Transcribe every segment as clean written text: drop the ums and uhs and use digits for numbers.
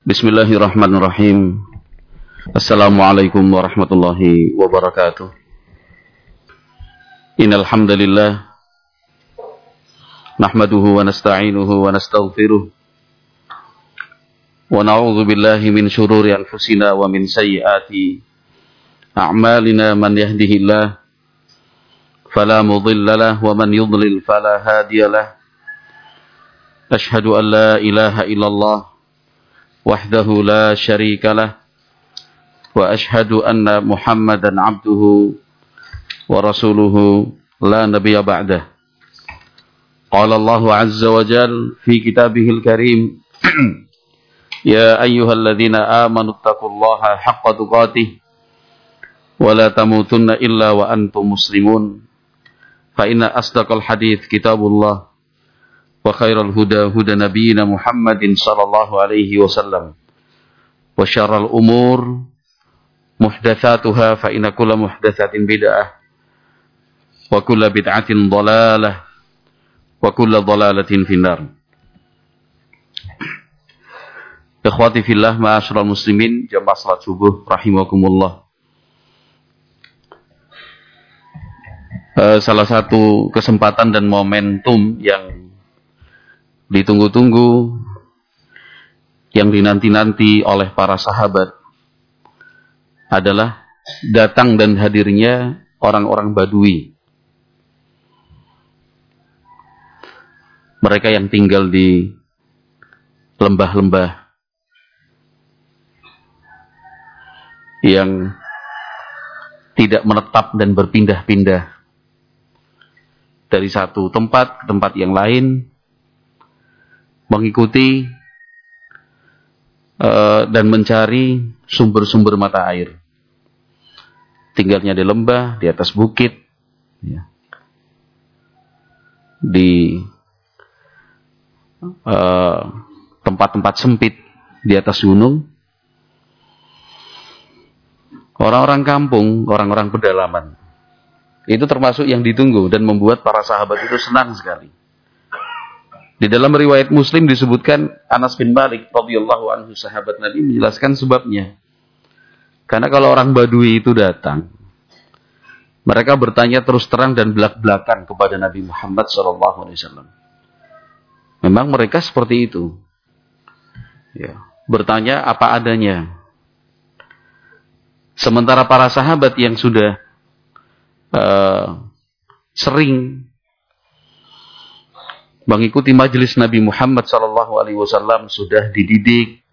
Bismillahirrahmanirrahim. Assalamualaikum warahmatullahi wabarakatuh. Innal hamdalillah nahmaduhu wa nasta'inuhu wa nastaghfiruh wa na'udzu billahi min shururi anfusina wa min sayyiati a'malina. Man yahdihillahu fala mudilla lahu wa man yudlil fala hadiya lahu. Asyhadu an la ilaha illallah wahdahu la syarika lah wa asyhadu anna Muhammadan abduhu wa rasuluhu la nabiyya ba'dah. Qala Allahu azza wa jalla fi kitabihil karim ya ayyuhalladzina amanu taqullaha haqqa tuqatih wa la tamutunna illa wa antum muslimun. Fa inna asdaqal hadits kitabullah wa khairal huda huda nabiyyina Muhammadin sallallahu alaihi wasallam wa syarral umur muhdatsatuha fa inna kulla muhdatsatin bid'ah wa kulla bid'atin dhalalah wa kulla dhalalatin finnar. Ikhwati fillah, ma'asyiral muslimin, jamaah salat subuh rahimakumullah. Salah satu kesempatan dan momentum yang ditunggu-tunggu, yang dinanti-nanti oleh para sahabat adalah datang dan hadirnya orang-orang Badui. Mereka yang tinggal di lembah-lembah, yang tidak menetap dan berpindah-pindah dari satu tempat ke tempat yang lain, mengikuti dan mencari sumber-sumber mata air. Tinggalnya di lembah, di atas bukit, ya, di tempat-tempat sempit, di atas gunung. Orang-orang kampung, orang-orang pedalaman, itu termasuk yang ditunggu dan membuat para sahabat itu senang sekali. Di dalam riwayat Muslim disebutkan Anas bin Malik radhiyallahu anhu, sahabat Nabi, menjelaskan sebabnya. Karena kalau orang Badui itu datang, mereka bertanya terus terang dan belak-belakan kepada Nabi Muhammad SAW. Memang mereka seperti itu, ya, bertanya apa adanya. Sementara para sahabat yang sudah sering mengikuti majelis Nabi Muhammad SAW, sudah dididik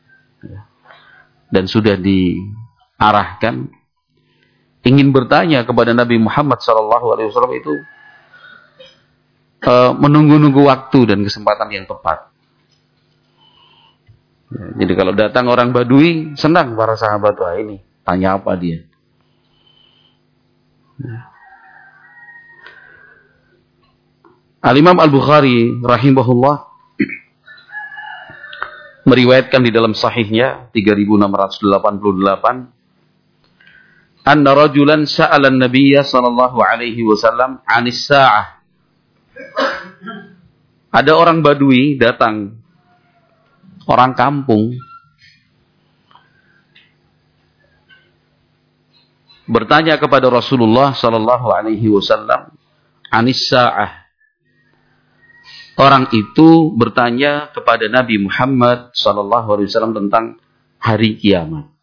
dan sudah diarahkan, ingin bertanya kepada Nabi Muhammad SAW itu menunggu-nunggu waktu dan kesempatan yang tepat. Jadi kalau datang orang Badui, senang para sahabat, wah ini tanya apa dia. Al-Imam Al-Bukhari rahimahullah meriwayatkan di dalam sahihnya 3688, anna rajulan sa'ala an-nabiyya sallallahu alaihi wasallam 'anis sa'ah. Ada orang Badui datang, orang kampung, bertanya kepada Rasulullah sallallahu alaihi wasallam 'anis sa'ah. Orang itu bertanya kepada Nabi Muhammad SAW tentang hari kiamat.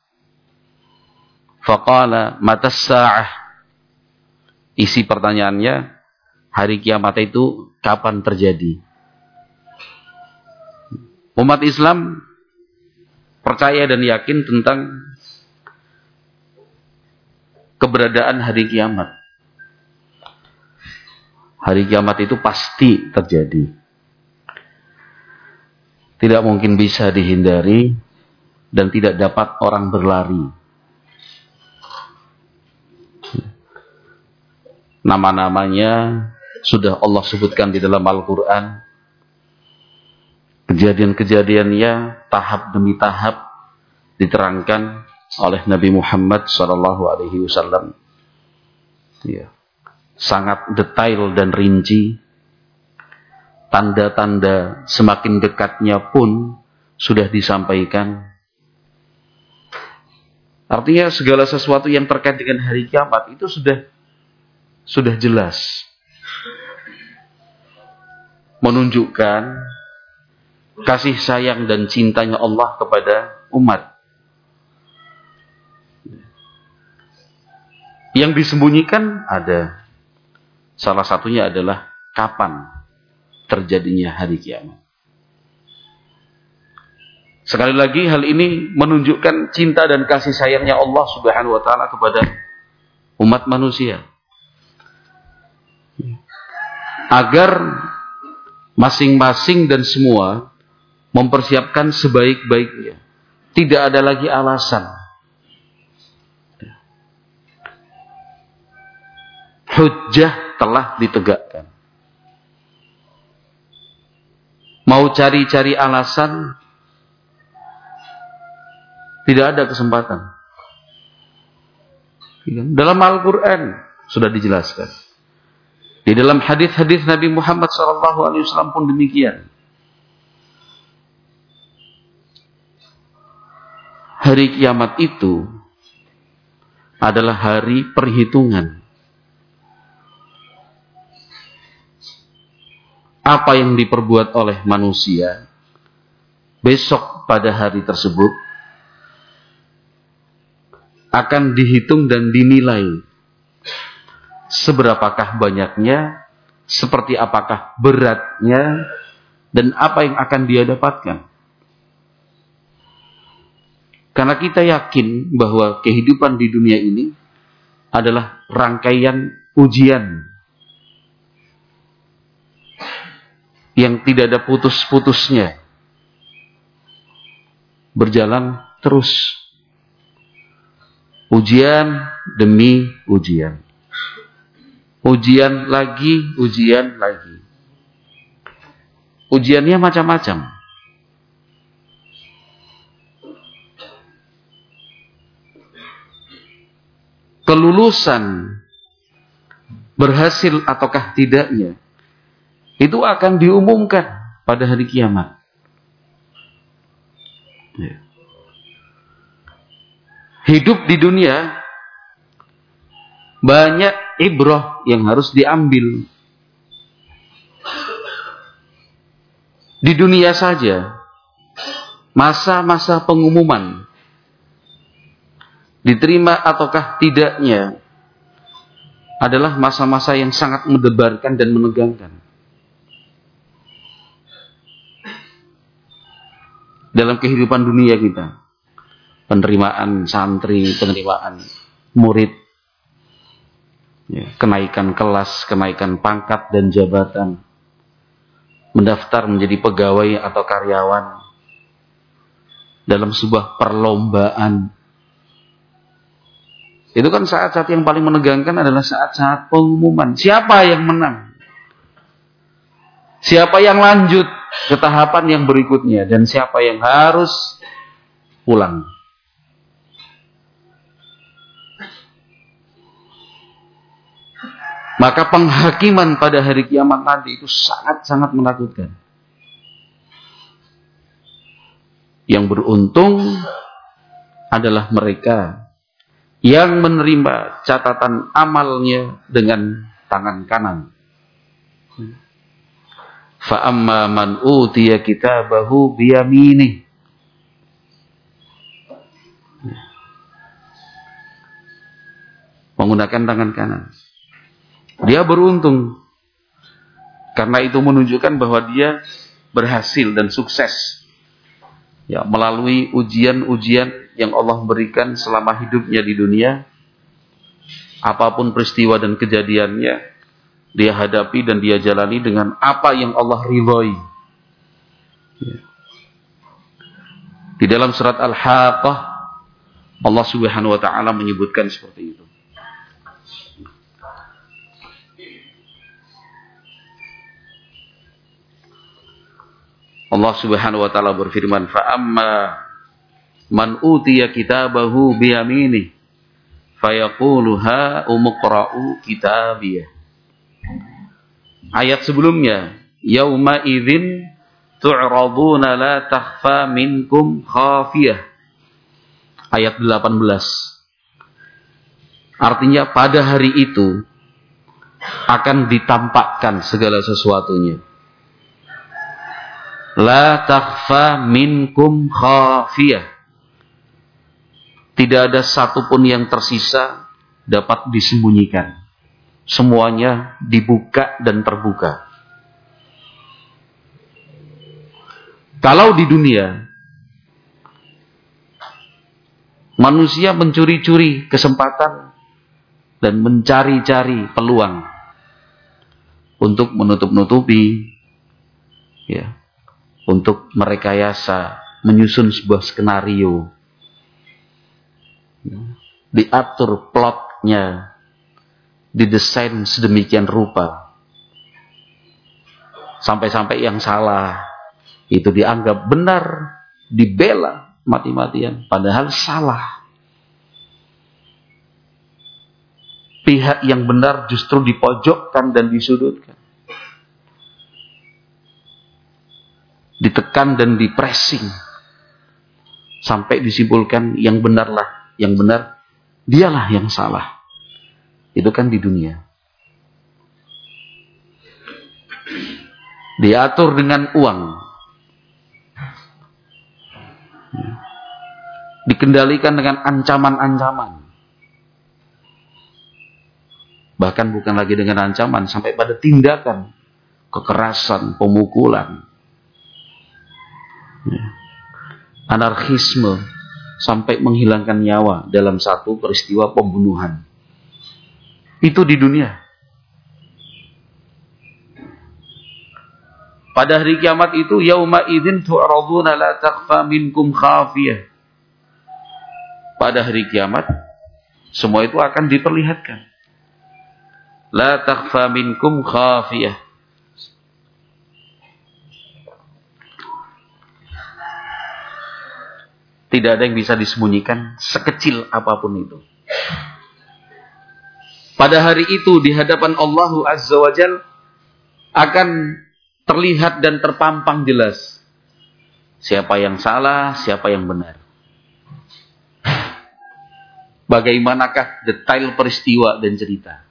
Faqala matas sa'ah. Isi pertanyaannya, hari kiamat itu kapan terjadi? Umat Islam percaya dan yakin tentang keberadaan hari kiamat. Hari kiamat itu pasti terjadi. Tidak mungkin bisa dihindari dan tidak dapat orang berlari. Nama-namanya sudah Allah sebutkan di dalam Al-Quran. Kejadian-kejadiannya tahap demi tahap diterangkan oleh Nabi Muhammad SAW. Ya, sangat detail dan rinci. Tanda-tanda semakin dekatnya pun sudah disampaikan. Artinya segala sesuatu yang terkait dengan hari kiamat itu sudah jelas. Menunjukkan kasih sayang dan cintanya Allah kepada umat. Yang disembunyikan ada. Salah satunya adalah kapan terjadinya hari kiamat. Sekali lagi hal ini menunjukkan cinta dan kasih sayangnya Allah Subhanahu wa taala kepada umat manusia. Agar masing-masing dan semua mempersiapkan sebaik-baiknya. Tidak ada lagi alasan. Hujjah telah ditegakkan. Mau cari-cari alasan, tidak ada kesempatan. Dalam Al-Quran sudah dijelaskan. Di dalam hadis-hadis Nabi Muhammad SAW pun demikian. Hari kiamat itu adalah hari perhitungan. Apa yang diperbuat oleh manusia besok pada hari tersebut akan dihitung dan dinilai. Seberapakah banyaknya, seperti apakah beratnya, dan apa yang akan dia dapatkan. Karena kita yakin bahwa kehidupan di dunia ini adalah rangkaian ujian yang tidak ada putus-putusnya, berjalan terus. Ujian demi ujian. Ujian lagi, ujian lagi. Ujiannya macam-macam. Kelulusan, berhasil ataukah tidaknya, itu akan diumumkan pada hari kiamat. Hidup di dunia banyak ibrah yang harus diambil. Di dunia saja, masa-masa pengumuman diterima ataukah tidaknya adalah masa-masa yang sangat mendebarkan dan menegangkan. Dalam kehidupan dunia kita, penerimaan santri, penerimaan murid, kenaikan kelas, kenaikan pangkat dan jabatan, mendaftar menjadi pegawai atau karyawan dalam sebuah perlombaan. Itu kan saat-saat yang paling menegangkan adalah saat-saat pengumuman. Siapa yang menang? Siapa yang lanjut ke tahapan yang berikutnya? Dan siapa yang harus pulang? Maka penghakiman pada hari kiamat nanti itu sangat-sangat menakutkan. Yang beruntung adalah mereka yang menerima catatan amalnya dengan tangan kanan. Fa amma man utiya kitabahu biyaminih. Menggunakan tangan kanan. Dia beruntung. Karena itu menunjukkan bahwa dia berhasil dan sukses. Ya, melalui ujian-ujian yang Allah berikan selama hidupnya di dunia. Apapun peristiwa dan kejadiannya, dia hadapi dan dia jalani dengan apa yang Allah ridhoi. Ya. Di dalam surat Al-Haqqah, Allah Subhanahu wa taala menyebutkan seperti itu. Allah Subhanahu wa taala berfirman, "Fa amma man utiya kitabahu biyaminih, fayaqulu ha umqra'u kitabiyah." Ayat sebelumnya, yauma idzin tu'raduna la takhfa minkum khafiyah. Ayat 18. Artinya pada hari itu akan ditampakkan segala sesuatunya. La takhfa minkum khafiyah. Tidak ada satupun yang tersisa dapat disembunyikan. Semuanya dibuka dan terbuka. Kalau di dunia manusia mencuri-curi kesempatan dan mencari-cari peluang untuk menutup-nutupi, ya, untuk merekayasa, menyusun sebuah skenario, diatur plotnya, didesain sedemikian rupa, sampai-sampai yang salah itu dianggap benar, dibela mati-matian, padahal salah. Pihak yang benar justru dipojokkan dan disudutkan, ditekan dan dipressing, sampai disimpulkan yang benarlah, yang benar dialah yang salah. Itu kan di dunia. Diatur dengan uang, dikendalikan dengan ancaman-ancaman. Bahkan bukan lagi dengan ancaman, sampai pada tindakan kekerasan, pemukulan, anarkisme, sampai menghilangkan nyawa dalam satu peristiwa pembunuhan. Itu di dunia. Pada hari kiamat itu, yauma idzin tu'raduna la takhfa minkum khafiyah. Pada hari kiamat, semua itu akan diperlihatkan. La takhfa minkum khafiyah. Tidak ada yang bisa disembunyikan sekecil apapun itu. Pada hari itu di hadapan Allah Azza wa Jalla akan terlihat dan terpampang jelas siapa yang salah, siapa yang benar. Bagaimanakah detail peristiwa dan cerita?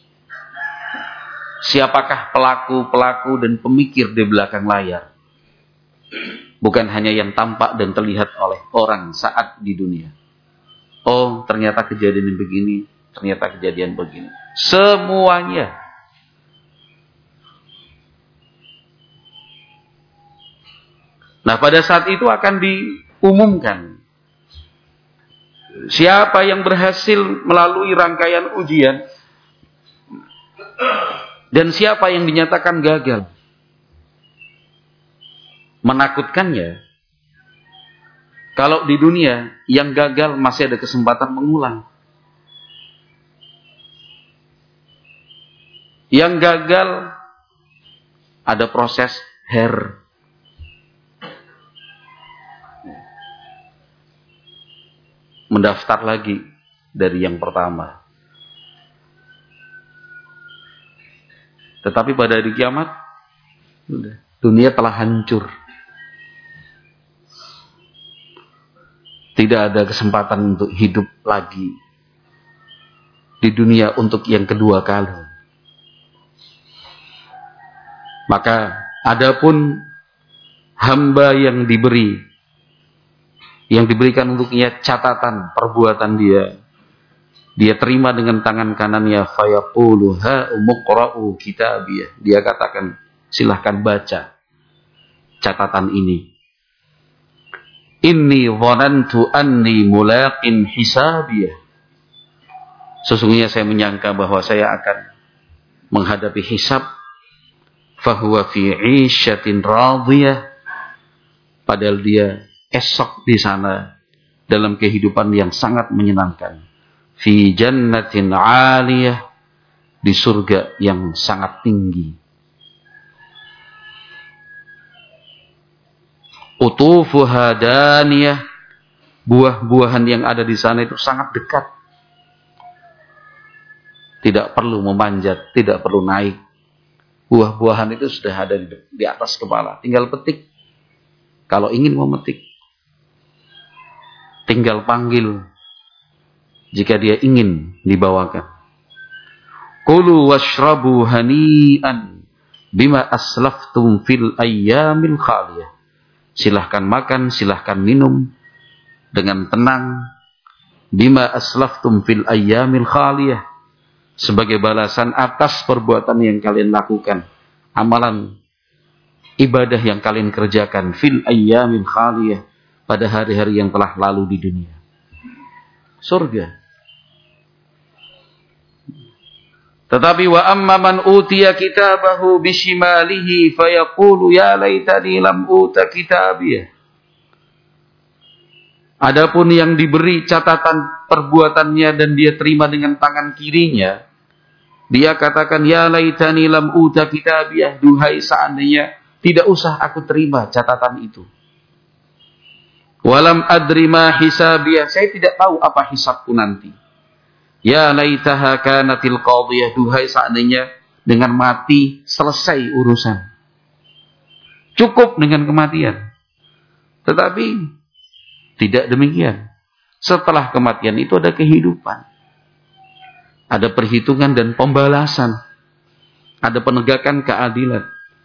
Siapakah pelaku-pelaku dan pemikir di belakang layar? Bukan hanya yang tampak dan terlihat oleh orang saat di dunia. Oh, ternyata kejadian begini, ternyata kejadian begini. Semuanya. Nah, pada saat itu akan diumumkan siapa yang berhasil melalui rangkaian ujian dan siapa yang dinyatakan gagal. Menakutkannya, kalau di dunia yang gagal masih ada kesempatan mengulang. Yang gagal ada proses mendaftar lagi dari yang pertama. Tetapi pada hari kiamat, dunia telah hancur. Tidak ada kesempatan untuk hidup lagi di dunia untuk yang kedua kali. Maka adapun hamba yang diberikan untuknya catatan perbuatan dia terima dengan tangan kanannya, fayaqulu ha umqra'u kitabiyah. Dia katakan, silahkan baca catatan ini. Inni dhanantu anni mulaqin hisabiyah. Sesungguhnya saya menyangka bahwa saya akan menghadapi hisab. Fahuwa fi 'isyatin radiyah. Padahal dia esok di sana dalam kehidupan yang sangat menyenangkan. Fi jannatin 'aliyah, di surga yang sangat tinggi. Utufuha daniyah, buah-buahan yang ada di sana itu sangat dekat. Tidak perlu memanjat, tidak perlu naik. Buah-buahan itu sudah ada di atas kepala, tinggal petik. Kalau ingin memetik, tinggal panggil jika dia ingin dibawakan. Kulu washrabu hani'an bima aslaftum fil ayyamil khaliyah. Silahkan makan, silahkan minum dengan tenang. Bima aslaftum fil ayyamil khaliyah, sebagai balasan atas perbuatan yang kalian lakukan, amalan ibadah yang kalian kerjakan fil ayyamil khaliyah, pada hari-hari yang telah lalu di dunia. Surga. Tetapi wa amma man utiya kitabahu bishimalihi fayaqulu ya laitani lam uta kitabiyah. Adapun yang diberi catatan perbuatannya dan dia terima dengan tangan kirinya, dia katakan ya laitani lam uta kitabiyah, duhai seandainya tidak usah aku terima catatan itu. Walam adri ma hisabiyah, saya tidak tahu apa hisabku nanti. Ya laitaha kanatil qadiyah, duhai seandainya dengan mati selesai urusan. Cukup dengan kematian. Tetapi tidak demikian. Setelah kematian itu ada kehidupan. Ada perhitungan dan pembalasan. Ada penegakan keadilan.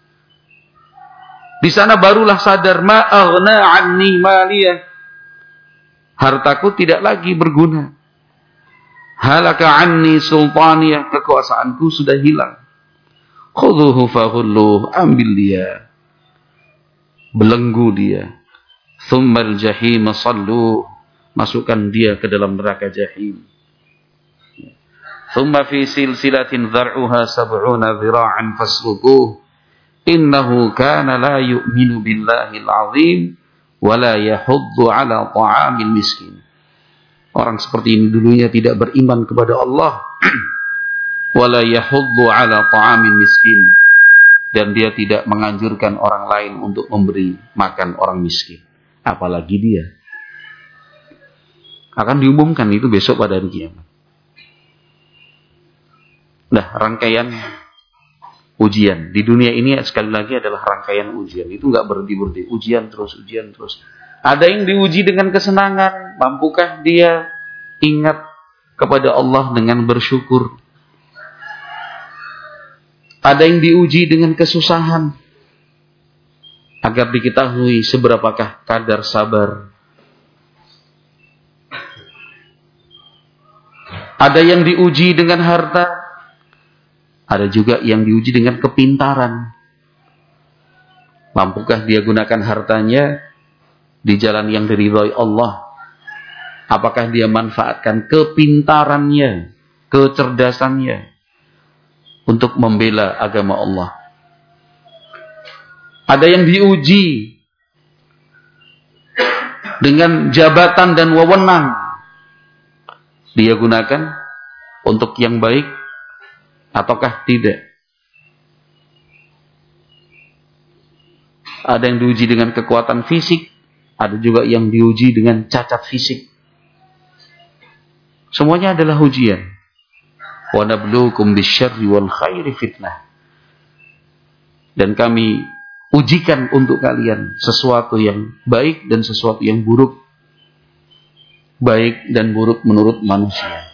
Di sana barulah sadar ma aghna anni maliyah. Hartaku tidak lagi berguna. Halaka anni sultaniyah, kekuasaanku sudah hilang. Khudhuhu faghulluh, ambil dia, belenggu dia. Tsummal jahim salluh, masukkan dia ke dalam neraka jahim. Tsumma fi silsilatin dhar'uha sab'una dhira'an fasluquh, innahu kana la yu'minu billahil azim wa la yahuddu ala ta'amil miskin. Orang seperti ini dulunya tidak beriman kepada Allah. Wala yahuddu ala ta'amil miskin. Dan dia tidak menganjurkan orang lain untuk memberi makan orang miskin. Apalagi dia. Akan diumumkan itu besok pada hari kiamat. Nah, rangkaian ujian. Di dunia ini sekali lagi adalah rangkaian ujian. Itu enggak berhenti-berhenti. Ujian terus, ujian terus. Ada yang diuji dengan kesenangan. Mampukah dia ingat kepada Allah dengan bersyukur? Ada yang diuji dengan kesusahan. Agar diketahui seberapakah kadar sabar. Ada yang diuji dengan harta. Ada juga yang diuji dengan kepintaran. Mampukah dia gunakan hartanya di jalan yang diridhai Allah? Apakah dia manfaatkan kepintarannya, kecerdasannya untuk membela agama Allah? Ada yang diuji dengan jabatan dan wewenang. Dia gunakan untuk yang baik ataukah tidak? Ada yang diuji dengan kekuatan fisik. Ada juga yang diuji dengan cacat fisik. Semuanya adalah ujian. Wa nabluukum bisyarri wal khairi fitnah. Dan kami ujikan untuk kalian sesuatu yang baik dan sesuatu yang buruk. Baik dan buruk menurut manusia.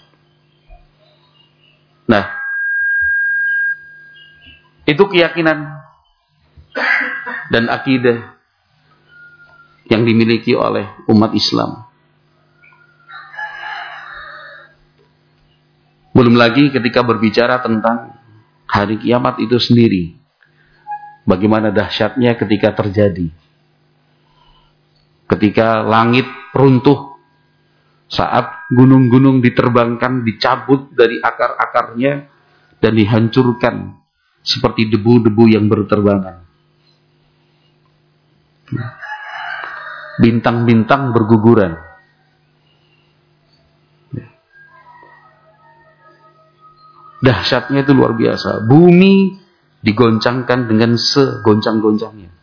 Nah, itu keyakinan dan akidah yang dimiliki oleh umat Islam. Belum lagi ketika berbicara tentang hari kiamat itu sendiri. Bagaimana dahsyatnya ketika terjadi. Ketika langit runtuh. Saat gunung-gunung diterbangkan, dicabut dari akar-akarnya. Dan dihancurkan. Seperti debu-debu yang berterbangan. Bintang-bintang berguguran. Dahsyatnya itu luar biasa. Bumi digoncangkan dengan segoncang-goncangnya.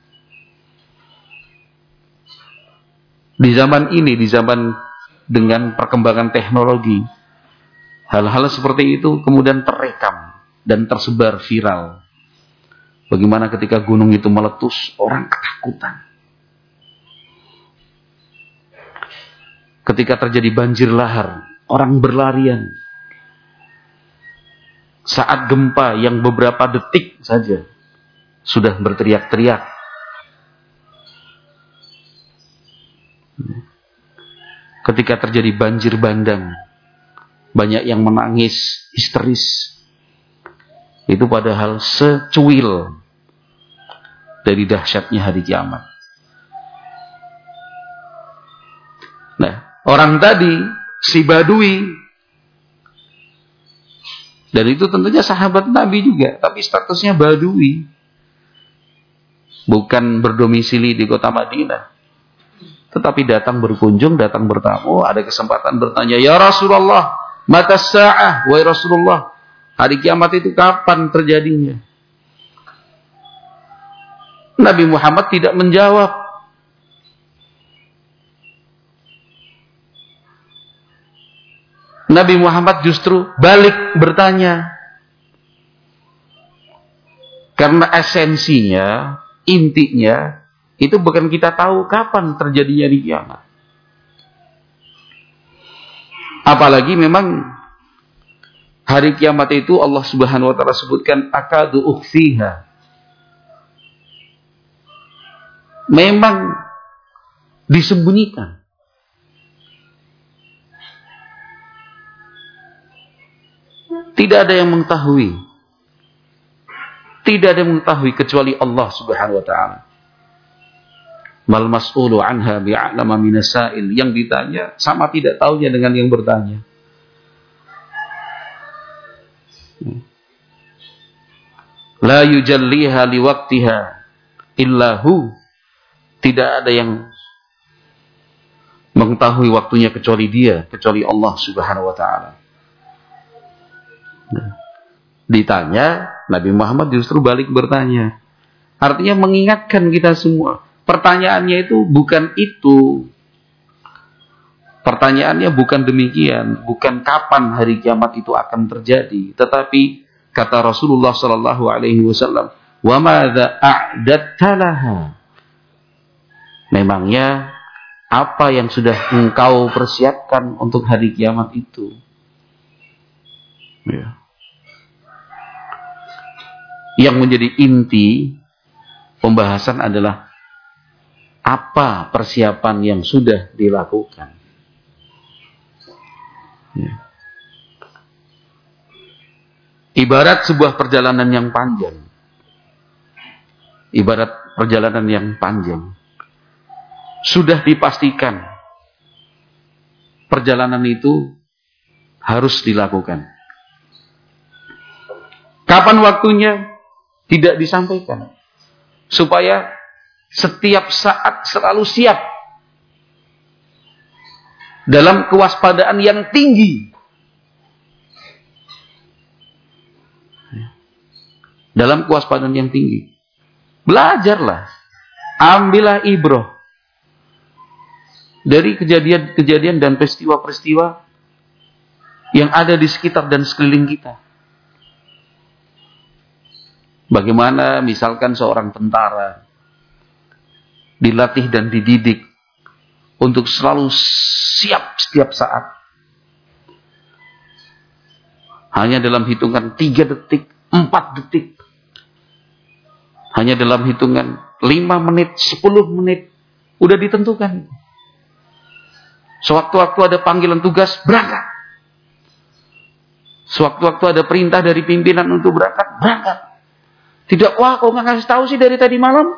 Di zaman ini, di zaman dengan perkembangan teknologi, hal-hal seperti itu kemudian terekam dan tersebar viral. Bagaimana ketika gunung itu meletus, orang ketakutan. Ketika terjadi banjir lahar, orang berlarian. Saat gempa yang beberapa detik saja sudah berteriak-teriak. Ketika terjadi banjir bandang, banyak yang menangis histeris. Itu padahal secuil dari dahsyatnya hari kiamat. Nah, orang tadi, si Badui, dan itu tentunya sahabat Nabi juga, tapi statusnya Badui. Bukan berdomisili di kota Madinah. Tetapi datang berkunjung, datang bertamu, ada kesempatan bertanya, "Ya Rasulullah, mata sa'ah?" Wahai Rasulullah, hari kiamat itu kapan terjadinya? Nabi Muhammad tidak menjawab. Nabi Muhammad justru balik bertanya. Karena esensinya, intinya, itu bukan kita tahu kapan terjadinya di kiamat. Apalagi memang hari kiamat itu Allah Subhanahu wa taala sebutkan akadu ukhfiha. Memang disembunyikan. Tidak ada yang mengetahui. Tidak ada yang mengetahui kecuali Allah Subhanahu wa taala. Mal mas'ulu anha bi'a'lama minas sa'il. Yang ditanya sama tidak tahunya dengan yang bertanya. La yujalliha liwaqtiha illahu. Tidak ada yang mengetahui waktunya kecuali Dia, kecuali Allah Subhanahu wa taala. Ditanya, Nabi Muhammad justru balik bertanya. Artinya mengingatkan kita semua. Pertanyaannya itu bukan itu. Pertanyaannya bukan demikian, bukan kapan hari kiamat itu akan terjadi, tetapi kata Rasulullah sallallahu alaihi wasallam, "Wa madza a'datta laha?" Memangnya apa yang sudah engkau persiapkan untuk hari kiamat itu? Ya. Yang menjadi inti pembahasan adalah apa persiapan yang sudah dilakukan. Ya. Ibarat sebuah perjalanan yang panjang. Ibarat perjalanan yang panjang. Sudah dipastikan perjalanan itu harus dilakukan. Kapan waktunya? Tidak disampaikan. Supaya setiap saat selalu siap. Dalam kewaspadaan yang tinggi. Dalam kewaspadaan yang tinggi. Belajarlah. Ambillah ibrah. Dari kejadian-kejadian dan peristiwa-peristiwa yang ada di sekitar dan sekeliling kita. Bagaimana misalkan seorang tentara dilatih dan dididik untuk selalu siap setiap saat. Hanya dalam hitungan 3 detik, 4 detik. Hanya dalam hitungan 5 menit, 10 menit. Udah ditentukan. Sewaktu-waktu ada panggilan tugas, berangkat. Sewaktu-waktu ada perintah dari pimpinan untuk berangkat, berangkat. Tidak, wah kok nggak ngasih tahu sih dari tadi malam?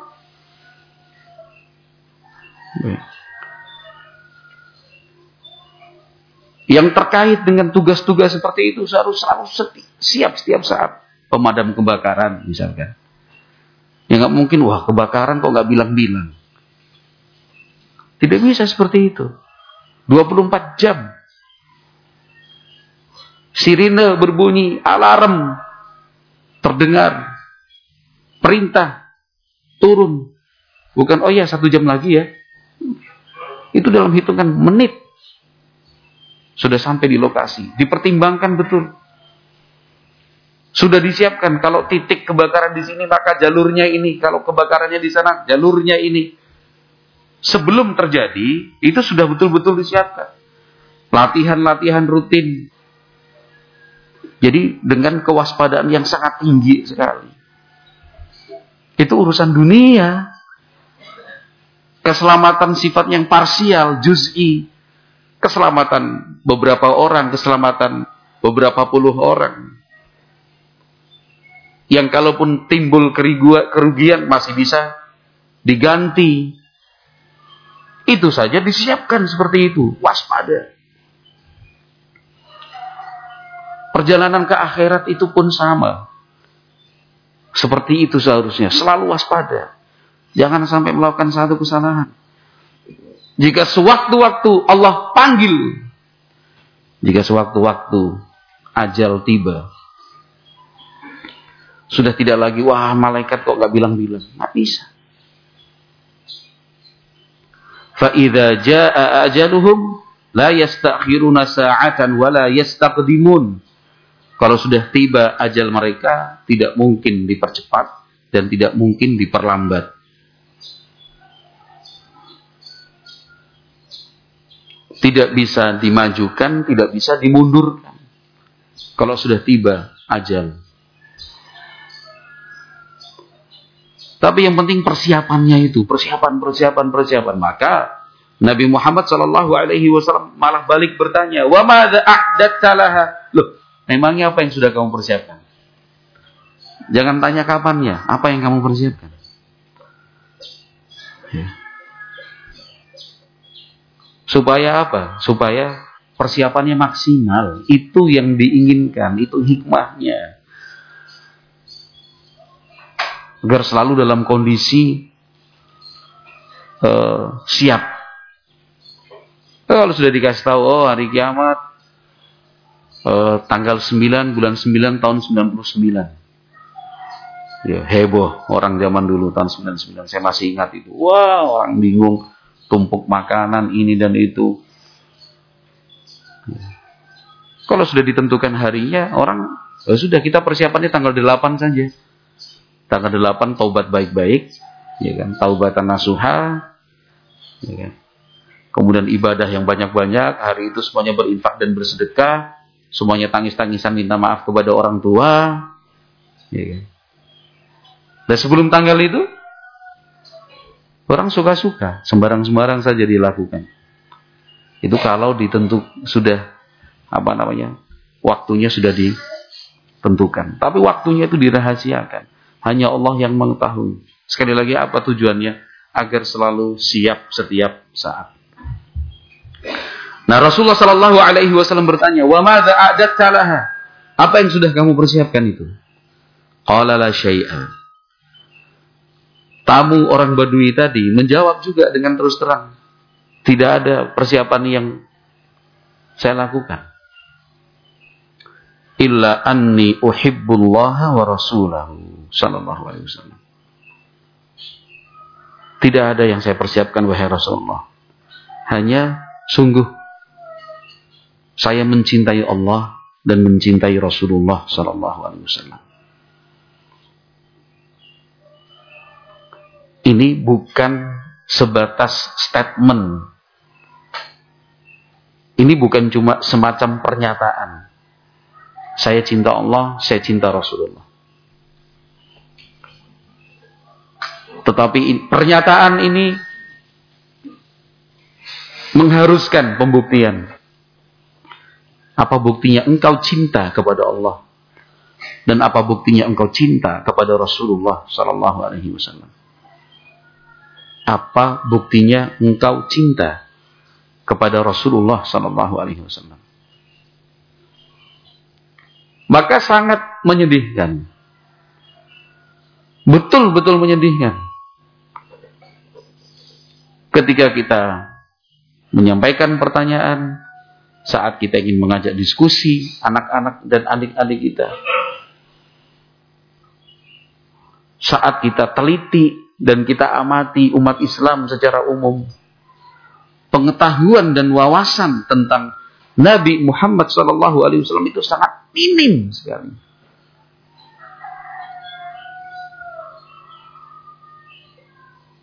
Yang terkait dengan tugas-tugas seperti itu harus selalu siap setiap saat. Pemadam kebakaran misalkan. Ya nggak mungkin, wah kebakaran kok nggak bilang-bilang. Tidak bisa seperti itu. 24 jam. Sirine berbunyi, alarm terdengar. Perintah turun. Bukan, oh ya 1 jam lagi ya. Itu dalam hitungan menit. Sudah sampai di lokasi. Dipertimbangkan betul. Sudah disiapkan. Kalau titik kebakaran di sini, maka jalurnya ini. Kalau kebakarannya di sana, jalurnya ini. Sebelum terjadi, itu sudah betul-betul disiapkan. latihan-latihan rutin. Jadi dengan kewaspadaan yang sangat tinggi sekali. Itu urusan dunia. Keselamatan sifat yang parsial, juz'i. Keselamatan beberapa orang, keselamatan beberapa puluh orang. Yang kalaupun timbul kerugian masih bisa diganti. Itu saja disiapkan seperti itu. Waspada. Perjalanan ke akhirat itu pun sama. Seperti itu seharusnya. Selalu waspada. Jangan sampai melakukan satu kesalahan. Jika sewaktu-waktu Allah panggil. Jika sewaktu-waktu ajal tiba. Sudah tidak lagi, wah malaikat kok gak bilang-bilang. Gak bisa. فَإِذَا جَاءَ أَجَلُهُمْ لَا يَسْتَأْخِرُونَ سَاعَةً وَلَا يَسْتَقْدِمُونَ. Kalau sudah tiba ajal mereka, tidak mungkin dipercepat dan tidak mungkin diperlambat. Tidak bisa dimajukan, tidak bisa dimundurkan. Kalau sudah tiba ajal. Tapi yang penting persiapannya itu, persiapan. Maka Nabi Muhammad SAW malah balik bertanya, "Wa madza a'datta laha?" Loh, memangnya apa yang sudah kamu persiapkan? Jangan tanya kapannya, apa yang kamu persiapkan? Ya. Supaya apa? Supaya persiapannya maksimal. Itu yang diinginkan, itu hikmahnya. Agar selalu dalam kondisi siap. Kalau sudah dikasih tahu, oh hari kiamat tanggal 9 bulan 9 tahun 99. Ya, heboh orang zaman dulu tahun 99. Saya masih ingat itu. Wah, orang bingung, tumpuk makanan ini dan itu. Kalau sudah ditentukan harinya, orang sudah kita persiapannya tanggal 8 saja. Tanggal 8 taubat baik-baik, ya kan? Taubatan nasuha, ya kan? Kemudian ibadah yang banyak-banyak, hari itu semuanya berinfak dan bersedekah, semuanya tangis-tangisan minta maaf kepada orang tua, ya kan? Dan sebelum tanggal itu, orang suka-suka, sembarang-sembarang saja dilakukan. Itu kalau sudah waktunya sudah ditentukan. Tapi waktunya itu dirahasiakan. Hanya Allah yang mengetahui. Sekali lagi apa tujuannya? Agar selalu siap setiap saat. Nah, Rasulullah SAW bertanya, "Wa madza a'datta laha?" Apa yang sudah kamu persiapkan itu? Qala la syai'a. Tamu orang Badui tadi menjawab juga dengan terus terang. Tidak ada persiapan yang saya lakukan. Illa anni uhibbullaha wa rasulahu sallallahu alaihi wasallam. Tidak ada yang saya persiapkan wahai Rasulullah. Hanya sungguh saya mencintai Allah dan mencintai Rasulullah sallallahu alaihi wasallam. Ini bukan sebatas statement. Ini bukan cuma semacam pernyataan. Saya cinta Allah, saya cinta Rasulullah. Tetapi pernyataan ini mengharuskan pembuktian. Apa buktinya engkau cinta kepada Allah? Dan apa buktinya engkau cinta kepada Rasulullah sallallahu alaihi wasallam? Apa buktinya engkau cinta kepada Rasulullah sallallahu alaihi wasallam? Maka sangat menyedihkan. Betul-betul menyedihkan. Ketika kita menyampaikan pertanyaan, saat kita ingin mengajak diskusi anak-anak dan adik-adik kita, saat kita teliti dan kita amati umat Islam secara umum, pengetahuan dan wawasan tentang Nabi Muhammad SAW itu sangat minim sekali.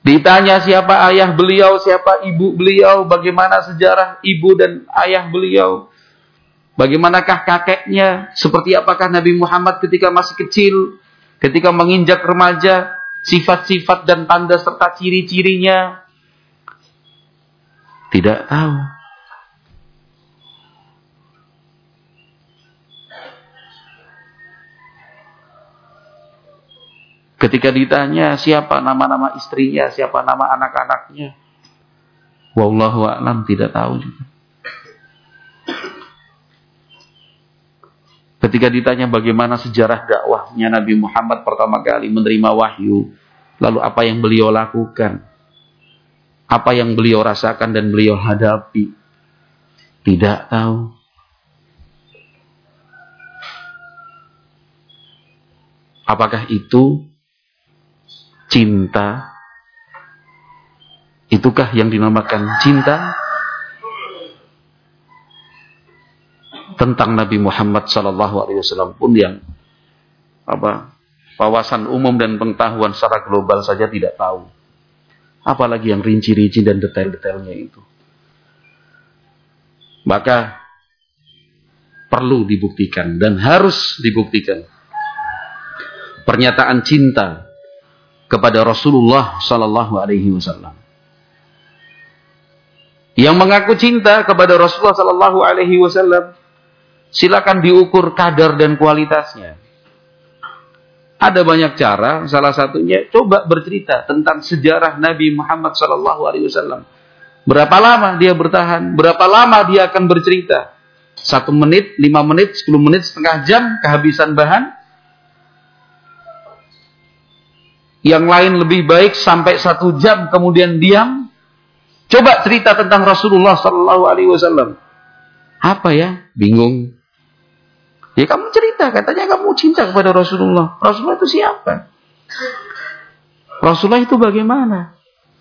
Ditanya siapa ayah beliau, siapa ibu beliau, bagaimana sejarah ibu dan ayah beliau, bagaimanakah kakeknya, seperti apakah Nabi Muhammad ketika masih kecil, ketika menginjak remaja, sifat-sifat dan tanda serta ciri-cirinya, tidak tahu. Ketika ditanya siapa nama-nama istrinya, siapa nama anak-anaknya, wallahu a'lam, tidak tahu juga. Ketika ditanya bagaimana sejarah dakwahnya Nabi Muhammad pertama kali menerima wahyu, lalu apa yang beliau lakukan, apa yang beliau rasakan dan beliau hadapi, tidak tahu. Apakah itu cinta? Itukah yang dinamakan cinta? Tentang Nabi Muhammad SAW pun yang wawasan umum dan pengetahuan secara global saja tidak tahu. Apalagi yang rinci-rinci dan detail-detailnya itu. Maka perlu dibuktikan dan harus dibuktikan pernyataan cinta kepada Rasulullah SAW. Yang mengaku cinta kepada Rasulullah SAW, silakan diukur kadar dan kualitasnya. Ada banyak cara, salah satunya coba bercerita tentang sejarah Nabi Muhammad SAW. Berapa lama dia bertahan, berapa lama dia akan bercerita. 1 menit, 5 menit, 10 menit, setengah jam, kehabisan bahan. Yang lain lebih baik sampai 1 jam kemudian diam. Coba cerita tentang Rasulullah SAW. Apa ya? Bingung. Ya kamu cerita, katanya kamu cinta kepada Rasulullah. Rasulullah itu siapa? Rasulullah itu bagaimana?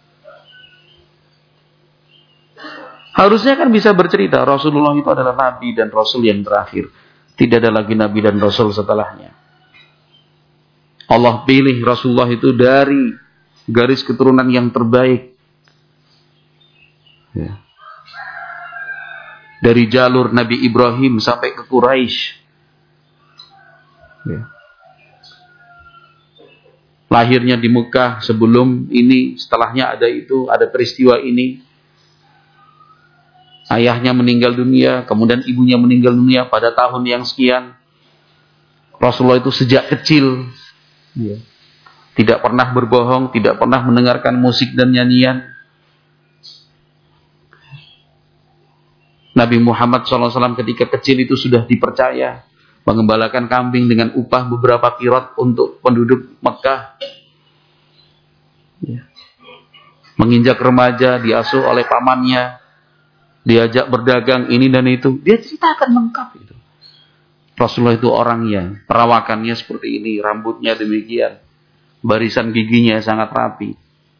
Harusnya kan bisa bercerita, Rasulullah itu adalah Nabi dan Rasul yang terakhir. Tidak ada lagi Nabi dan Rasul setelahnya. Allah pilih Rasulullah itu dari garis keturunan yang terbaik. Ya. Dari jalur Nabi Ibrahim sampai ke Quraisy. Ya. Lahirnya di Mekah, sebelum ini, setelahnya ada itu, ada peristiwa ini. Ayahnya meninggal dunia, kemudian ibunya meninggal dunia pada tahun yang sekian. Rasulullah itu sejak kecil, ya, tidak pernah berbohong, tidak pernah mendengarkan musik dan nyanyian. Nabi Muhammad SAW ketika kecil itu sudah dipercaya mengembalakan kambing dengan upah beberapa kirot untuk penduduk Mekah. Ya. Menginjak remaja, diasuh oleh pamannya, diajak berdagang ini dan itu. Dia ceritakan lengkap itu. Rasulullah itu orangnya, perawakannya seperti ini, rambutnya demikian, barisan giginya sangat rapi.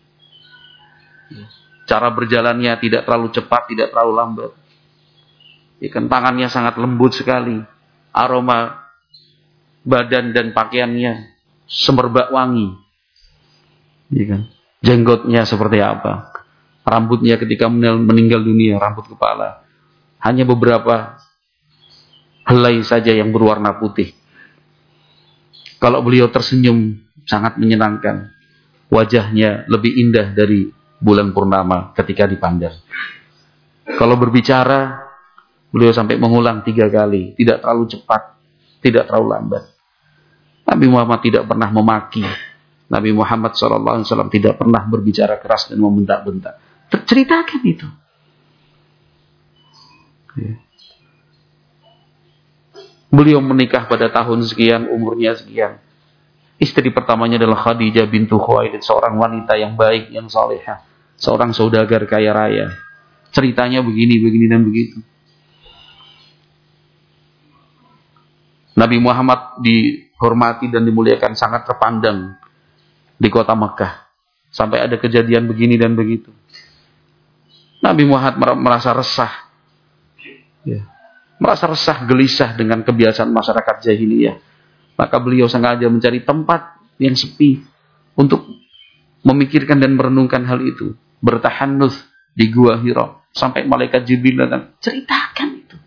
Cara berjalannya tidak terlalu cepat, tidak terlalu lambat. Ikan tangannya sangat lembut sekali. Aroma badan dan pakaiannya semerbak wangi. Ikan. Jenggotnya seperti apa? Rambutnya ketika meninggal dunia, rambut kepala hanya beberapa helai saja yang berwarna putih. Kalau beliau tersenyum sangat menyenangkan. Wajahnya lebih indah dari bulan purnama ketika dipandang. Kalau berbicara, beliau sampai mengulang 3 kali. Tidak terlalu cepat, tidak terlalu lambat. Nabi Muhammad tidak pernah memaki. Nabi Muhammad SAW tidak pernah berbicara keras dan membentak-bentak. Ceritakan itu. Ya. Beliau menikah pada tahun sekian, umurnya sekian. Istri pertamanya adalah Khadijah bintu Khuwailid, seorang wanita yang baik, yang salehah, seorang saudagar kaya raya. Ceritanya begini, begini dan begitu. Nabi Muhammad dihormati dan dimuliakan, sangat terpandang di kota Mekah. Sampai ada kejadian begini dan begitu. Nabi Muhammad merasa resah. Ya. Merasa resah, gelisah dengan kebiasaan masyarakat jahiliyah. Maka beliau sengaja mencari tempat yang sepi untuk memikirkan dan merenungkan hal itu, bertahannuts di Gua Hira sampai malaikat Jibril datang, ceritakan itu.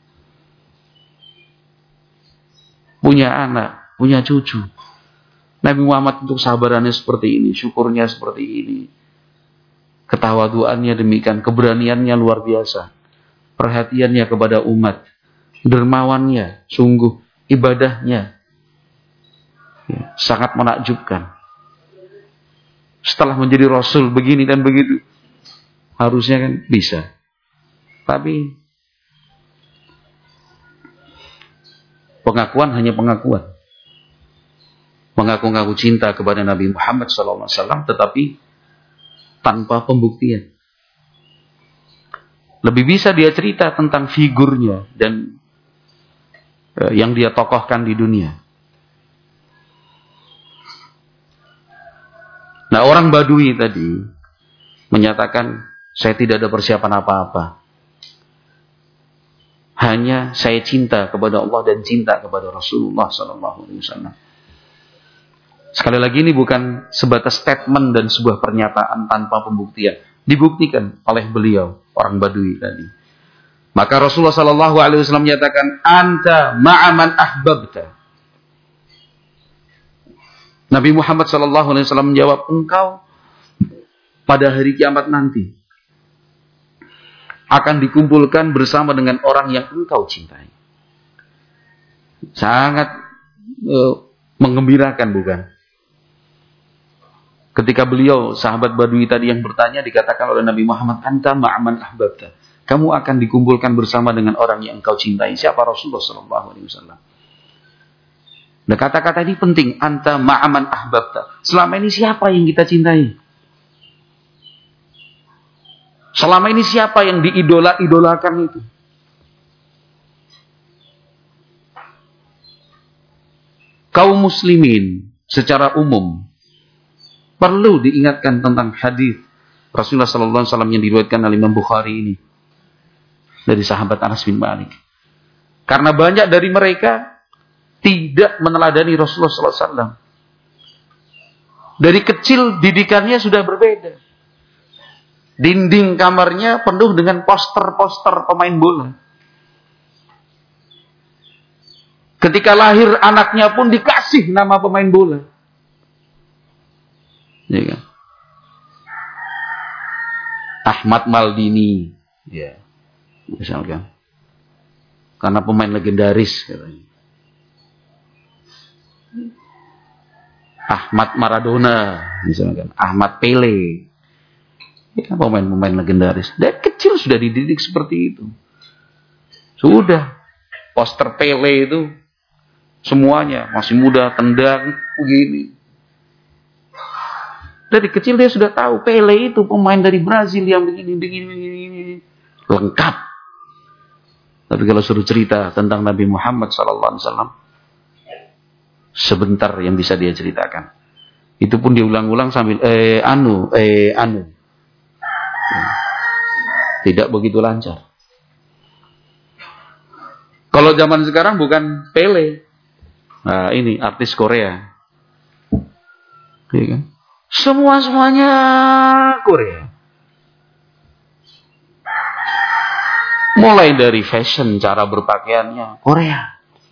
Punya anak, punya cucu. Nabi Muhammad untuk sabarannya seperti ini, syukurnya seperti ini. Ketawaduannya demikian, keberaniannya luar biasa. Perhatiannya kepada umat, dermawannya, sungguh ibadahnya ya, sangat menakjubkan. Setelah menjadi Rasul begini dan begitu, harusnya kan bisa. Tapi pengakuan hanya pengakuan. Mengaku-ngaku cinta kepada Nabi Muhammad SAW, tetapi tanpa pembuktian. Lebih bisa dia cerita tentang figurnya dan yang dia tokohkan di dunia. Nah, orang Badui tadi menyatakan, saya tidak ada persiapan apa-apa. Hanya saya cinta kepada Allah dan cinta kepada Rasulullah SAW. Sekali lagi ini bukan sebatas statement dan sebuah pernyataan tanpa pembuktian. Dibuktikan oleh beliau, orang Badui tadi. Maka Rasulullah SAW menyatakan, anta ma'aman ahbabta. Nabi Muhammad SAW menjawab, engkau pada hari kiamat nanti akan dikumpulkan bersama dengan orang yang engkau cintai. Sangat menggembirakan, bukan? Ketika beliau, sahabat Badui tadi yang bertanya, dikatakan oleh Nabi Muhammad, anta ma'aman ahbabta. Kamu akan dikumpulkan bersama dengan orang yang engkau cintai. Siapa? Rasulullah SAW. Nah, kata-kata ini penting. Anta ma'aman ahbabta. Selama ini siapa yang kita cintai? Selama ini siapa yang diidola-idolakan itu? Kaum muslimin secara umum perlu diingatkan tentang hadis Rasulullah SAW yang diriwayatkan oleh Imam Bukhari ini dari sahabat Anas bin Malik. Karena banyak dari mereka tidak meneladani Rasulullah SAW. Dari kecil didikannya sudah berbeda. Dinding kamarnya penuh dengan poster-poster pemain bola. Ketika lahir anaknya pun dikasih nama pemain bola. Ya kan? Ahmad Maldini, ya, misalkan, karena pemain legendaris katanya. Ahmad Maradona, misalkan, Ahmad Pele, ya, pemain-pemain legendaris. Dari kecil sudah dididik seperti itu. Sudah, poster Pele itu semuanya masih muda, tendang, begini. Dari kecil dia sudah tahu Pele itu pemain dari Brazil yang begini. Lengkap. Tapi kalau suruh cerita tentang Nabi Muhammad SAW, sebentar yang bisa dia ceritakan. Itu pun diulang-ulang sambil anu. Tidak begitu lancar. Kalau zaman sekarang bukan Pele. Nah, ini artis Korea. Iya kan? Semuanya Korea. Mulai dari fashion, cara berpakaiannya Korea.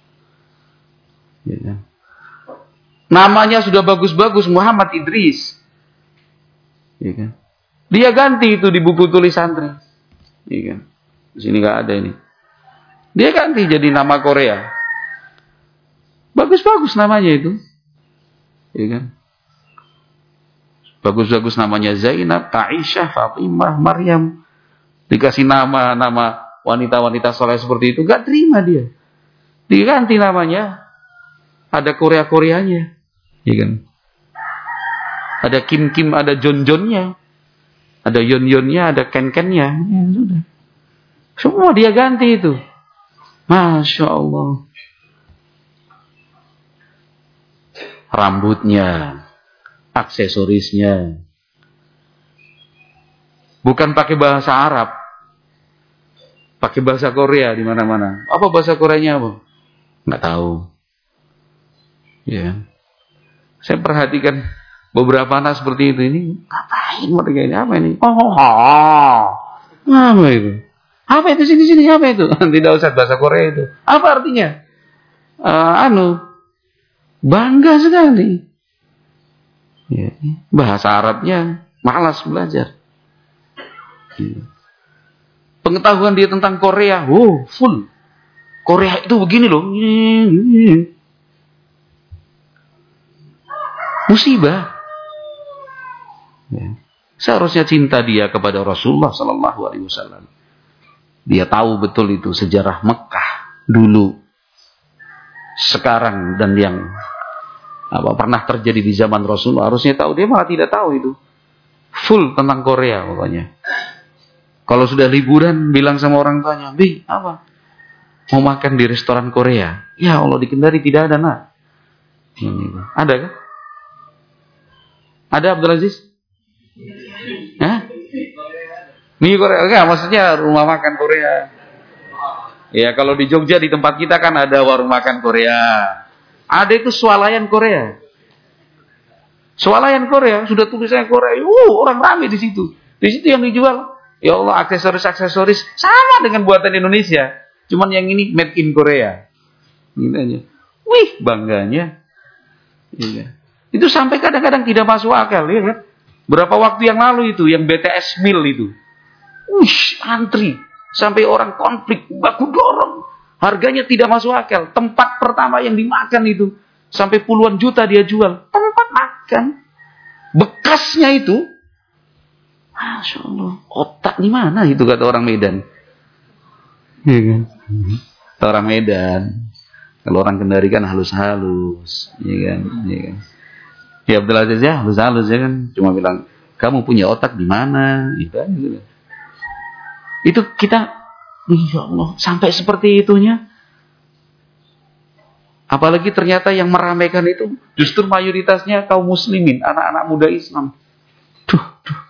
Ya. Namanya sudah bagus-bagus, Muhammad Idris. Ya kan? Dia ganti itu di buku tulis santri. Ya kan? Di sini nggak ada ini. Dia ganti jadi nama Korea. Bagus-bagus namanya itu. Ya kan? Bagus-bagus namanya Zainab, Aisyah, Fatimah, Maryam. Dikasih nama wanita-wanita soleh seperti itu, gak terima dia. Diganti namanya. Ada Korea-Koreanya. Ya kan? Ada Kim-Kim, ada Jon-Jonnya. Ada Yon-Yonnya, ada Ken-Kennya. Ya, sudah. Semua dia ganti itu. Masya Allah. Rambutnya, aksesorisnya. Bukan pakai bahasa Arab. Pakai bahasa Korea di mana-mana. Apa bahasa Koreanya apa? Nggak tahu. Ya. Saya perhatikan Beberapa anak seperti itu ini, ngapain mereka ini? Apa ini? Apa itu? Apa itu sini? Apa itu? Tidak usah bahasa Korea itu. Apa artinya? Bangga sekali. Ya, bahasa Arabnya malas belajar. Pengetahuan dia tentang Korea, full. Korea itu begini loh. Musibah. Ya. Seharusnya cinta dia kepada Rasulullah Sallallahu Alaihi Wasallam. Dia tahu betul itu sejarah Mekah dulu, sekarang, dan yang pernah terjadi di zaman Rasulullah. Harusnya tahu, dia malah tidak tahu itu. Full tentang Korea pokoknya. Kalau sudah liburan, bilang sama orang tuanya, "Bi, apa? Mau makan di restoran Korea." Ya Allah, di Kendari tidak ada, nak. Ada kan? Ada, Abdul Aziz? Hah? Mie Korea? Enggak, maksudnya rumah makan Korea. Ya, kalau di Jogja di tempat kita kan ada warung makan Korea. Ada itu swalayan Korea. Swalayan Korea, sudah tulisannya Korea. Orang ramai di situ. Di situ yang dijual, ya Allah, aksesoris sama dengan buatan Indonesia. Cuman yang ini made in Korea. Gitu aja. Wih, bangganya. Iya. Itu sampai kadang-kadang tidak masuk akal, ya kan? Berapa waktu yang lalu itu, yang BTS Meal itu. Antri. Sampai orang konflik, baku dorong. Harganya tidak masuk akal. Tempat pertama yang dimakan itu, sampai puluhan juta dia jual. Tempat makan. Bekasnya itu, Masya Allah, otak di mana itu, kata orang Medan. Iya kan? Kata orang Medan. Kalau orang Kendari kan halus-halus. Iya kan? Iya kan? Ya Abdul Aziz ya, halus-halus ya kan. Cuma bilang, kamu punya otak di mana? Gitu. Itu kita, ya Allah, sampai seperti itunya. Apalagi ternyata yang meramaikan itu justru mayoritasnya kaum muslimin, anak-anak muda Islam. Duh.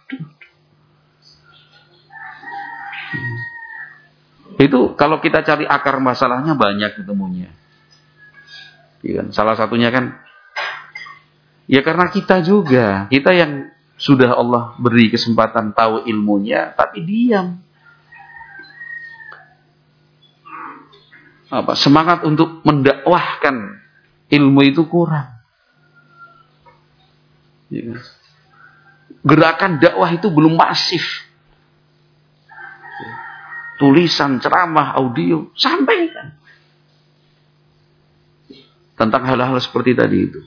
Itu kalau kita cari akar masalahnya banyak ketemunya. Ya kan? Salah satunya kan, ya karena kita juga, kita yang sudah Allah beri kesempatan tahu ilmunya, tapi diam. Semangat untuk mendakwahkan ilmu itu kurang. Ya. Gerakan dakwah itu belum masif. Tulisan, ceramah, audio, sampaikan tentang hal-hal seperti tadi itu.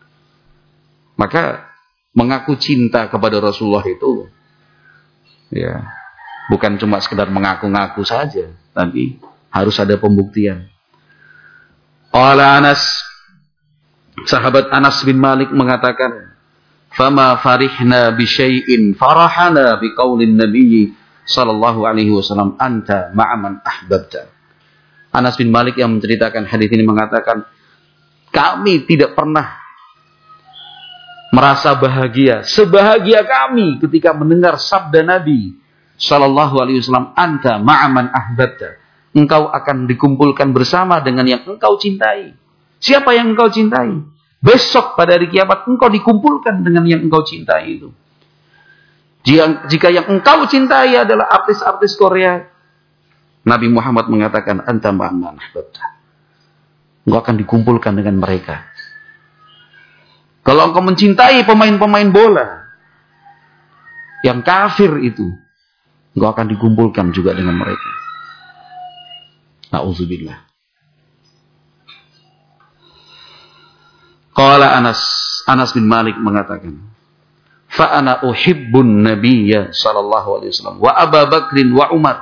Maka mengaku cinta kepada Rasulullah itu, ya, bukan cuma sekedar mengaku-ngaku saja, tapi harus ada pembuktian. Qala Anas, sahabat Anas bin Malik mengatakan, "Fama farihna bi syai'in farahana bi qaulin Nabi sallallahu alaihi wasallam, anta ma'aman ahbabta." Anas bin Malik yang menceritakan hadis ini mengatakan, kami tidak pernah merasa bahagia sebahagia kami ketika mendengar sabda Nabi sallallahu alaihi wasallam, anta ma'aman ahbabta. Engkau akan dikumpulkan bersama dengan yang engkau cintai. Siapa yang engkau cintai? Besok pada hari kiamat engkau dikumpulkan dengan yang engkau cintai itu. Jika yang engkau cintai adalah artis-artis Korea, Nabi Muhammad mengatakan, anta ma'aman ahbabta. Engkau akan dikumpulkan dengan mereka. Kalau engkau mencintai pemain-pemain bola yang kafir itu, engkau akan dikumpulkan juga dengan mereka. Na'udzubillah. Qala Anas bin Malik mengatakan, fa ana uhibbun nabiyya sallallahu alaihi wasallam wa Abu Bakrin wa Umar.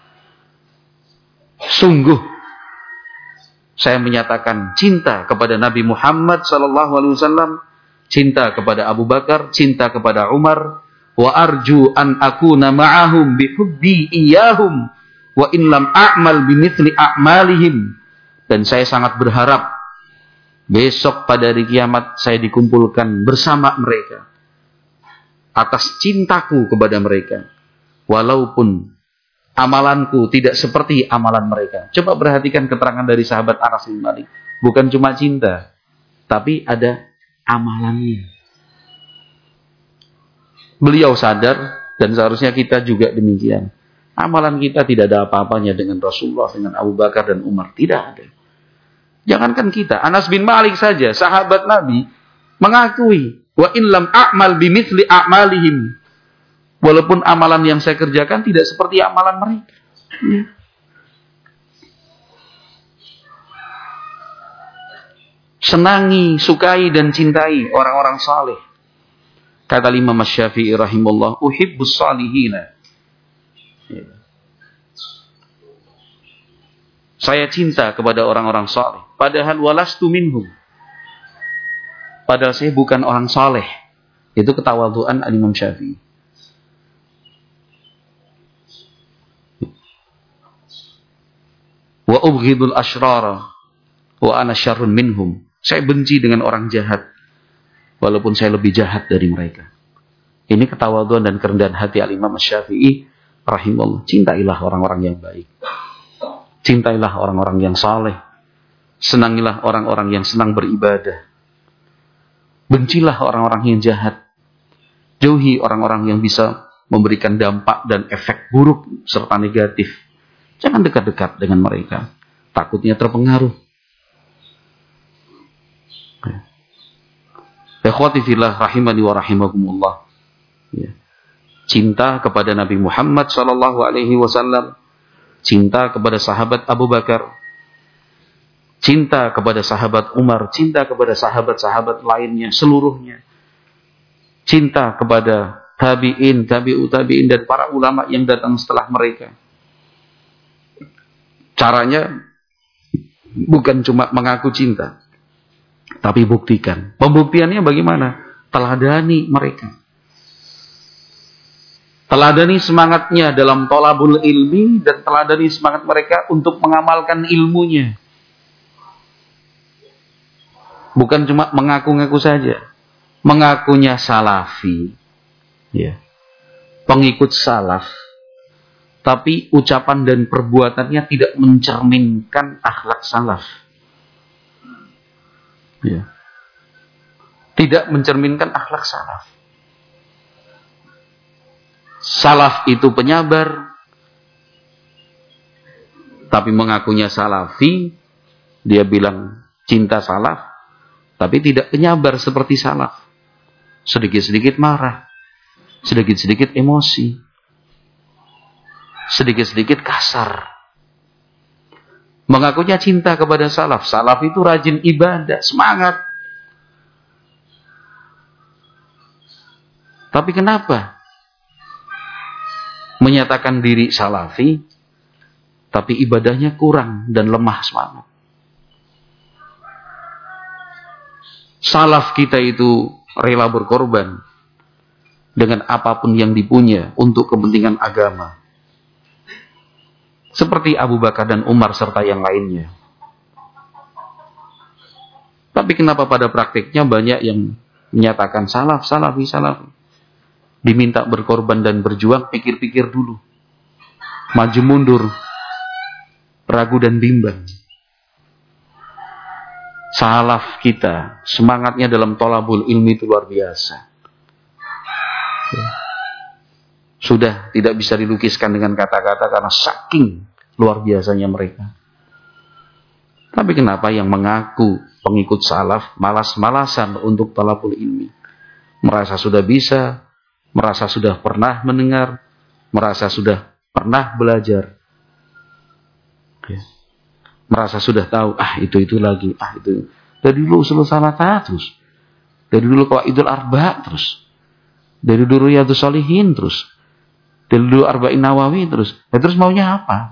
Sungguh saya menyatakan cinta kepada Nabi Muhammad sallallahu alaihi wasallam, cinta kepada Abu Bakar, cinta kepada Umar, wa arju an akuna ma'ahum bi hubbi iyyahum wa in lam a'mal bimithli a'malihim. Dan saya sangat berharap besok pada hari kiamat saya dikumpulkan bersama mereka atas cintaku kepada mereka, walaupun amalanku tidak seperti amalan mereka. Coba perhatikan keterangan dari sahabat Anas bin Malik. Bukan cuma cinta, tapi ada amalannya. Beliau sadar dan seharusnya kita juga demikian. Amalan kita tidak ada apa-apanya dengan Rasulullah, dengan Abu Bakar dan Umar. Tidak ada. Jangankan kita, Anas bin Malik saja, sahabat Nabi, mengakui, wa in lam a'mal bimithli a'malihim. Walaupun amalan yang saya kerjakan tidak seperti amalan mereka. Ya. Senangi, sukai dan cintai orang-orang saleh. Kata Imam Syafi'i rahimahullah, uhibbus salihina. Ya. Saya cinta kepada orang-orang saleh. Padahal walastu minhum. Padahal saya bukan orang saleh. Itu ketawadhuan Imam Syafi'i. Wa ubghidul asyrara wa ana syarrun minhum. Saya benci dengan orang jahat walaupun saya lebih jahat dari mereka. Ini ketawadhuan dan kerendahan hati Al-Imam Syafi'i rahimahullah. Cintailah orang-orang yang baik. Cintailah orang-orang yang saleh. Senangilah orang-orang yang senang beribadah. Bencilah orang-orang yang jahat. Jauhi orang-orang yang bisa memberikan dampak dan efek buruk serta negatif. Jangan dekat-dekat dengan mereka. Takutnya terpengaruh. Ikhwati fillah rahimani wa rahimakumullah. Ya. Cinta kepada Nabi Muhammad sallallahu alaihi wasallam, cinta kepada sahabat Abu Bakar, cinta kepada sahabat Umar, cinta kepada sahabat-sahabat lainnya seluruhnya. Cinta kepada tabi'in, tabi'ut tabi'in dan para ulama yang datang setelah mereka. Caranya bukan cuma mengaku cinta, tapi buktikan. Pembuktiannya bagaimana? Teladani mereka. Teladani semangatnya dalam thalabul ilmi dan teladani semangat mereka untuk mengamalkan ilmunya. Bukan cuma mengaku-ngaku saja. Mengakunya salafi. Ya. Pengikut salaf. Tapi ucapan dan perbuatannya tidak mencerminkan akhlak salaf. Ya. Tidak mencerminkan akhlak salaf. Salaf itu penyabar, tapi mengakunya salafi. Dia bilang cinta salaf, tapi tidak penyabar seperti salaf. Sedikit-sedikit marah, sedikit-sedikit emosi, sedikit-sedikit kasar. Mengakunya cinta kepada salaf. Salaf itu rajin ibadah, semangat. Tapi kenapa menyatakan diri salafi, tapi ibadahnya kurang dan lemah semangat? Salaf kita itu rela berkorban dengan apapun yang dipunya untuk kepentingan agama. Seperti Abu Bakar dan Umar serta yang lainnya. Tapi kenapa pada praktiknya banyak yang menyatakan salafi. Diminta berkorban dan berjuang, pikir-pikir dulu. Maju mundur, ragu dan bimbang. Salaf kita, semangatnya dalam thalabul ilmi itu luar biasa. Sudah tidak bisa dilukiskan dengan kata-kata karena saking luar biasanya mereka. Tapi kenapa yang mengaku pengikut salaf malas-malasan untuk thalabul ilmi? Merasa sudah bisa, merasa sudah pernah mendengar, merasa sudah pernah belajar. Merasa sudah tahu, itu lagi, itu. Dari dulu usul salatah terus. Dari dulu qawaidul arba terus. Dari dulu riyadhus shalihin terus. Dari dulu arba'in nawawi terus. Terus maunya apa?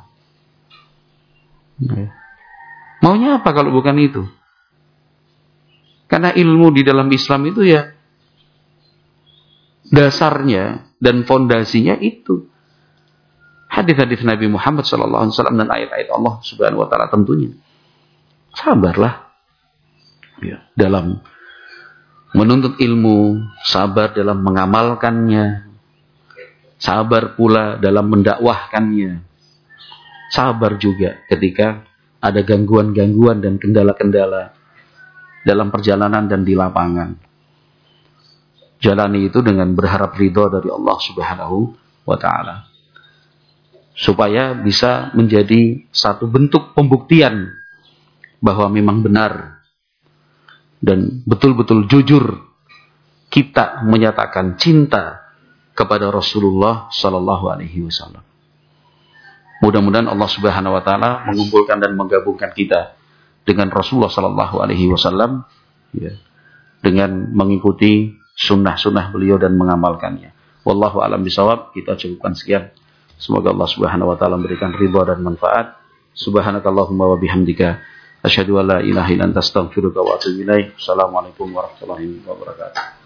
Maunya apa kalau bukan itu? Karena ilmu di dalam Islam itu ya dasarnya dan fondasinya itu hadis-hadis Nabi Muhammad SAW dan ayat-ayat Allah Subhanahu Wa Taala tentunya. Sabarlah ya, dalam menuntut ilmu, sabar dalam mengamalkannya, sabar pula dalam mendakwahkannya, sabar juga ketika ada gangguan-gangguan dan kendala-kendala dalam perjalanan dan di lapangan. jalani itu dengan berharap ridho dari Allah Subhanahu wa ta'ala. Supaya bisa menjadi satu bentuk pembuktian bahwa memang benar dan betul-betul jujur kita menyatakan cinta kepada Rasulullah sallallahu alaihi wasallam. Mudah-mudahan Allah Subhanahu wa taala mengumpulkan dan menggabungkan kita dengan Rasulullah sallallahu alaihi wasallam ya, dengan mengikuti sunnah-sunnah beliau dan mengamalkannya. Wallahu a'lam bishawab. Kita cukupkan sekian. Semoga Allah Subhanahu wa taala memberikan ridha dan manfaat. Subhanakallahumma wa bihamdika asyhadu an la ilaha illa anta astaghfiruka wa atubu ilaik. Assalamualaikum warahmatullahi wabarakatuh.